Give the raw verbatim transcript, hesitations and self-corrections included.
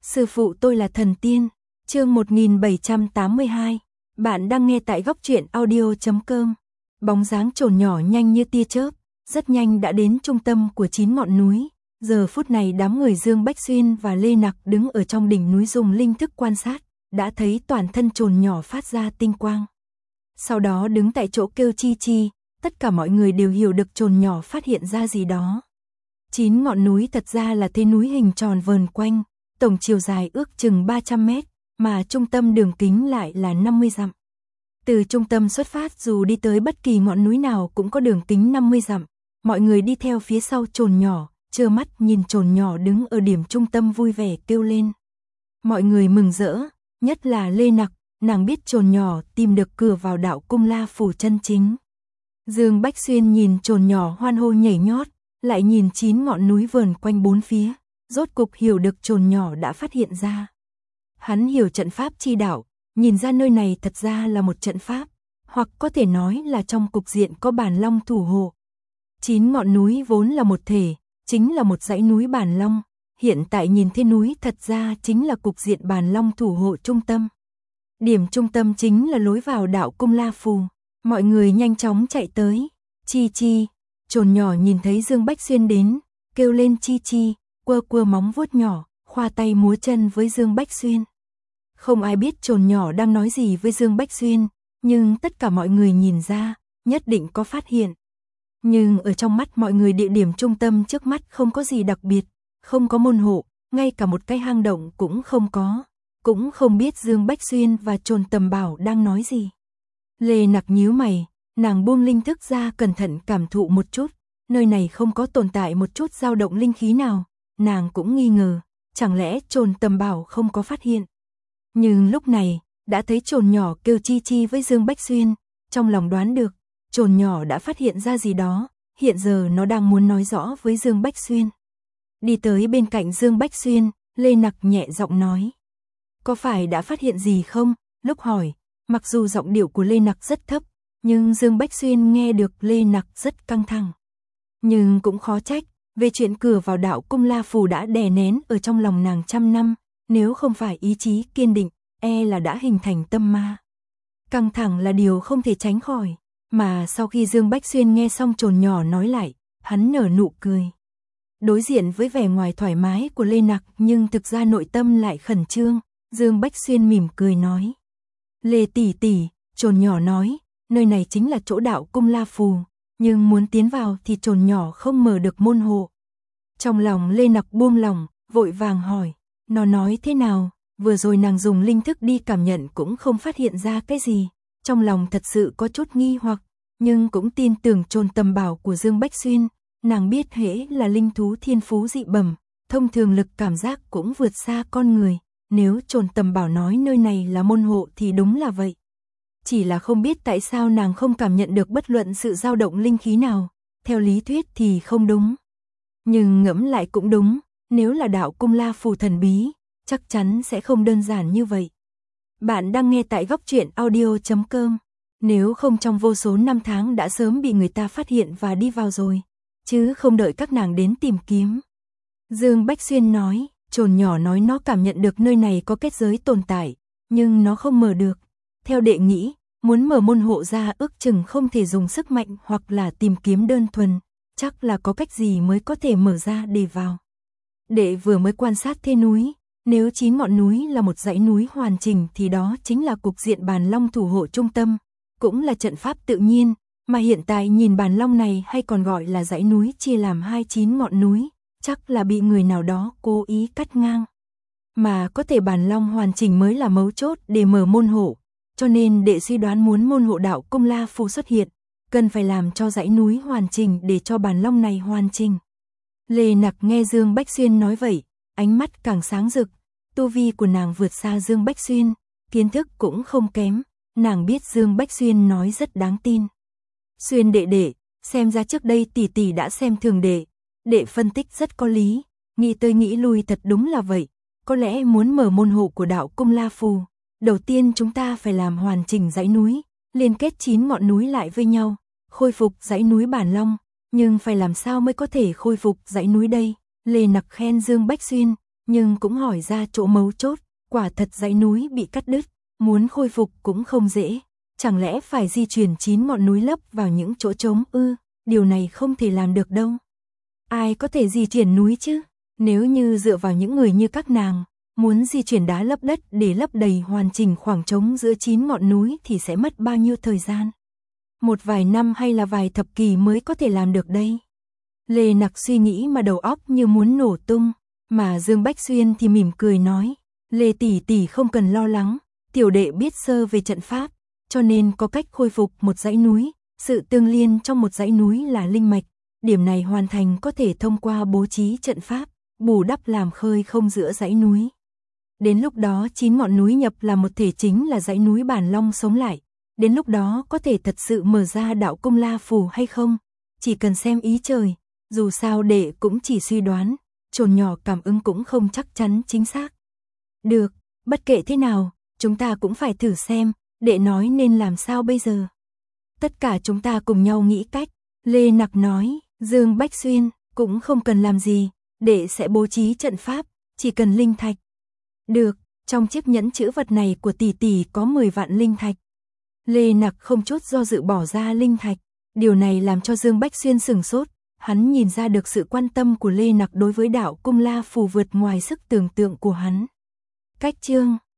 Sư phụ tôi là thần tiên. Chương một nghìn bảy trăm tám mươi hai. Bạn đang nghe tại góc truyện audio chấm com. Bóng dáng chồn nhỏ nhanh như tia chớp, rất nhanh đã đến trung tâm của chín ngọn núi. Giờ phút này đám người Dương Bách Xuyên và Lê Nặc đứng ở trong đỉnh núi dùng linh thức quan sát, đã thấy toàn thân chồn nhỏ phát ra tinh quang. Sau đó đứng tại chỗ kêu chi chi, tất cả mọi người đều hiểu được chồn nhỏ phát hiện ra gì đó. Chín ngọn núi thật ra là thế núi hình tròn vờn quanh, tổng chiều dài ước chừng ba trăm mét, mà trung tâm đường kính lại là năm mươi dặm. Từ trung tâm xuất phát dù đi tới bất kỳ ngọn núi nào cũng có đường kính năm mươi dặm, mọi người đi theo phía sau chồn nhỏ, trơ mắt nhìn chồn nhỏ đứng ở điểm trung tâm vui vẻ kêu lên. Mọi người mừng rỡ, nhất là Lê Nặc, nàng biết chồn nhỏ tìm được cửa vào đạo cung La Phủ chân chính. Dương Bách Xuyên nhìn chồn nhỏ hoan hô nhảy nhót, lại nhìn chín ngọn núi vờn quanh bốn phía, rốt cục hiểu được chồn nhỏ đã phát hiện ra. Hắn hiểu trận pháp chi đạo, nhìn ra nơi này thật ra là một trận pháp, hoặc có thể nói là trong cục diện có Bản Long thủ hộ. Chín ngọn núi vốn là một thể, chính là một dãy núi Bản Long, hiện tại nhìn thế núi thật ra chính là cục diện Bản Long thủ hộ trung tâm. Điểm trung tâm chính là lối vào đạo cung La Phù, mọi người nhanh chóng chạy tới. Chi chi, chồn nhỏ nhìn thấy Dương Bách Xuyên đến, kêu lên chi chi, quơ quơ móng vuốt nhỏ, khoa tay múa chân với Dương Bách Xuyên. Không ai biết chồn nhỏ đang nói gì với Dương Bách Xuyên, nhưng tất cả mọi người nhìn ra, nhất định có phát hiện. Nhưng ở trong mắt mọi người địa điểm trung tâm trước mắt không có gì đặc biệt, không có môn hộ, ngay cả một cái hang động cũng không có, cũng không biết Dương Bách Xuyên và Trồn Tầm Bảo đang nói gì. Lê Nặc nhíu mày, nàng buông linh thức ra cẩn thận cảm thụ một chút, nơi này không có tồn tại một chút dao động linh khí nào, nàng cũng nghi ngờ, chẳng lẽ Trồn Tầm Bảo không có phát hiện. Nhưng lúc này, đã thấy chồn nhỏ kêu chi chi với Dương Bách Xuyên, trong lòng đoán được, chồn nhỏ đã phát hiện ra gì đó, hiện giờ nó đang muốn nói rõ với Dương Bách Xuyên. Đi tới bên cạnh Dương Bách Xuyên, Lê Nặc nhẹ giọng nói. Có phải đã phát hiện gì không? Lúc hỏi, mặc dù giọng điệu của Lê Nặc rất thấp, nhưng Dương Bách Xuyên nghe được Lê Nặc rất căng thẳng. Nhưng cũng khó trách, về chuyện cửa vào đạo cung La Phù đã đè nén ở trong lòng nàng trăm năm, nếu không phải ý chí kiên định, e là đã hình thành tâm ma. Căng thẳng là điều không thể tránh khỏi, mà sau khi Dương Bách Xuyên nghe xong chồn nhỏ nói lại, hắn nở nụ cười. Đối diện với vẻ ngoài thoải mái của Lê Nặc nhưng thực ra nội tâm lại khẩn trương, Dương Bách Xuyên mỉm cười nói. Lê tỷ tỷ, chồn nhỏ nói, nơi này chính là chỗ đạo cung La Phù, nhưng muốn tiến vào thì chồn nhỏ không mở được môn hộ. Trong lòng Lê Nặc buông lòng, vội vàng hỏi, nó nói thế nào? Vừa rồi nàng dùng linh thức đi cảm nhận cũng không phát hiện ra cái gì, trong lòng thật sự có chút nghi hoặc, nhưng cũng tin tưởng Trồn Tầm Bảo của Dương Bách Xuyên, nàng biết hễ là linh thú thiên phú dị bẩm, thông thường lực cảm giác cũng vượt xa con người, nếu Trồn Tầm Bảo nói nơi này là môn hộ thì đúng là vậy. Chỉ là không biết tại sao nàng không cảm nhận được bất luận sự dao động linh khí nào, theo lý thuyết thì không đúng. Nhưng ngẫm lại cũng đúng, nếu là đạo cung La Phù thần bí, chắc chắn sẽ không đơn giản như vậy. Bạn đang nghe tại góc truyện audio chấm com, nếu không trong vô số năm tháng đã sớm bị người ta phát hiện và đi vào rồi, chứ không đợi các nàng đến tìm kiếm. Dương Bách Xuyên nói, chồn nhỏ nói nó cảm nhận được nơi này có kết giới tồn tại, nhưng nó không mở được. Theo đệ nghĩ, muốn mở môn hộ ra ước chừng không thể dùng sức mạnh hoặc là tìm kiếm đơn thuần, chắc là có cách gì mới có thể mở ra để vào. Đệ vừa mới quan sát thế núi, nếu chín ngọn núi là một dãy núi hoàn chỉnh thì đó chính là cục diện Bản Long thủ hộ trung tâm, cũng là trận pháp tự nhiên, mà hiện tại nhìn Bản Long này hay còn gọi là dãy núi chia làm hai chín ngọn núi, chắc là bị người nào đó cố ý cắt ngang. Mà có thể Bản Long hoàn chỉnh mới là mấu chốt để mở môn hộ, cho nên đệ suy đoán muốn môn hộ đạo cung La Phù xuất hiện, cần phải làm cho dãy núi hoàn chỉnh để cho Bản Long này hoàn chỉnh. Lê Nặc nghe Dương Bách Xuyên nói vậy, ánh mắt càng sáng rực, tu vi của nàng vượt xa Dương Bách Xuyên, kiến thức cũng không kém, nàng biết Dương Bách Xuyên nói rất đáng tin. Xuyên đệ đệ, xem ra trước đây tỷ tỷ đã xem thường đệ, đệ phân tích rất có lý, nghĩ tới nghĩ lui thật đúng là vậy, có lẽ muốn mở môn hộ của đạo cung La Phù, đầu tiên chúng ta phải làm hoàn chỉnh dãy núi, liên kết chín ngọn núi lại với nhau, khôi phục dãy núi Bản Long, nhưng phải làm sao mới có thể khôi phục dãy núi đây? Lê Nặc khen Dương Bách Xuyên, nhưng cũng hỏi ra chỗ mấu chốt, quả thật dãy núi bị cắt đứt, muốn khôi phục cũng không dễ, chẳng lẽ phải di chuyển chín ngọn núi lấp vào những chỗ trống ư, điều này không thể làm được đâu. Ai có thể di chuyển núi chứ, nếu như dựa vào những người như các nàng, muốn di chuyển đá lấp đất để lấp đầy hoàn chỉnh khoảng trống giữa chín ngọn núi thì sẽ mất bao nhiêu thời gian? Một vài năm hay là vài thập kỷ mới có thể làm được đây? Lê Nặc suy nghĩ mà đầu óc như muốn nổ tung, mà Dương Bách Xuyên thì mỉm cười nói, Lê tỷ tỷ không cần lo lắng, tiểu đệ biết sơ về trận pháp, cho nên có cách khôi phục một dãy núi, sự tương liên trong một dãy núi là linh mạch, điểm này hoàn thành có thể thông qua bố trí trận pháp, bù đắp làm khơi không giữa dãy núi. Đến lúc đó chín ngọn núi nhập là một thể chính là dãy núi Bản Long sống lại, đến lúc đó có thể thật sự mở ra đạo cung la phù hay không, chỉ cần xem ý trời, dù sao đệ cũng chỉ suy đoán, chồn nhỏ cảm ứng cũng không chắc chắn chính xác. Được, bất kể thế nào, chúng ta cũng phải thử xem, đệ nói nên làm sao bây giờ. Tất cả chúng ta cùng nhau nghĩ cách, Lê Nặc nói, Dương Bách Xuyên, cũng không cần làm gì, đệ sẽ bố trí trận pháp, chỉ cần linh thạch. Được, trong chiếc nhẫn chữ vật này của tỷ tỷ có mười vạn linh thạch. Lê Nặc không chút do dự bỏ ra linh thạch, điều này làm cho Dương Bách Xuyên sửng sốt, hắn nhìn ra được sự quan tâm của Lê Nặc đối với đạo cung la phù vượt ngoài sức tưởng tượng của hắn. Cách chương